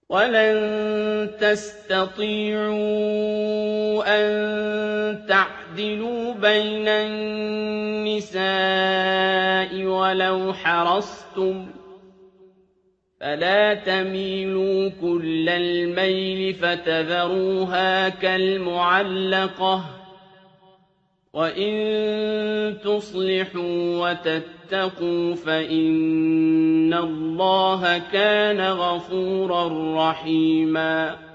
وَلَن تَسْتَطِيعُوا أَن تَعْدِلُوا بَيْنَ النِّسَاءِ وَلَوْ حَرَصْتُمْ ۖ فَلَا تَمِيلُوا كُلَّ الْمَيْلِ فَتَذَرُوهَا كَالْمُعَلَّقَةِ ۚ وَإِن تُصْلِحُوا وَتَتَّقُوا فَإِنَّ اللَّهَ كَانَ غَفُورًا رَّحِيمًا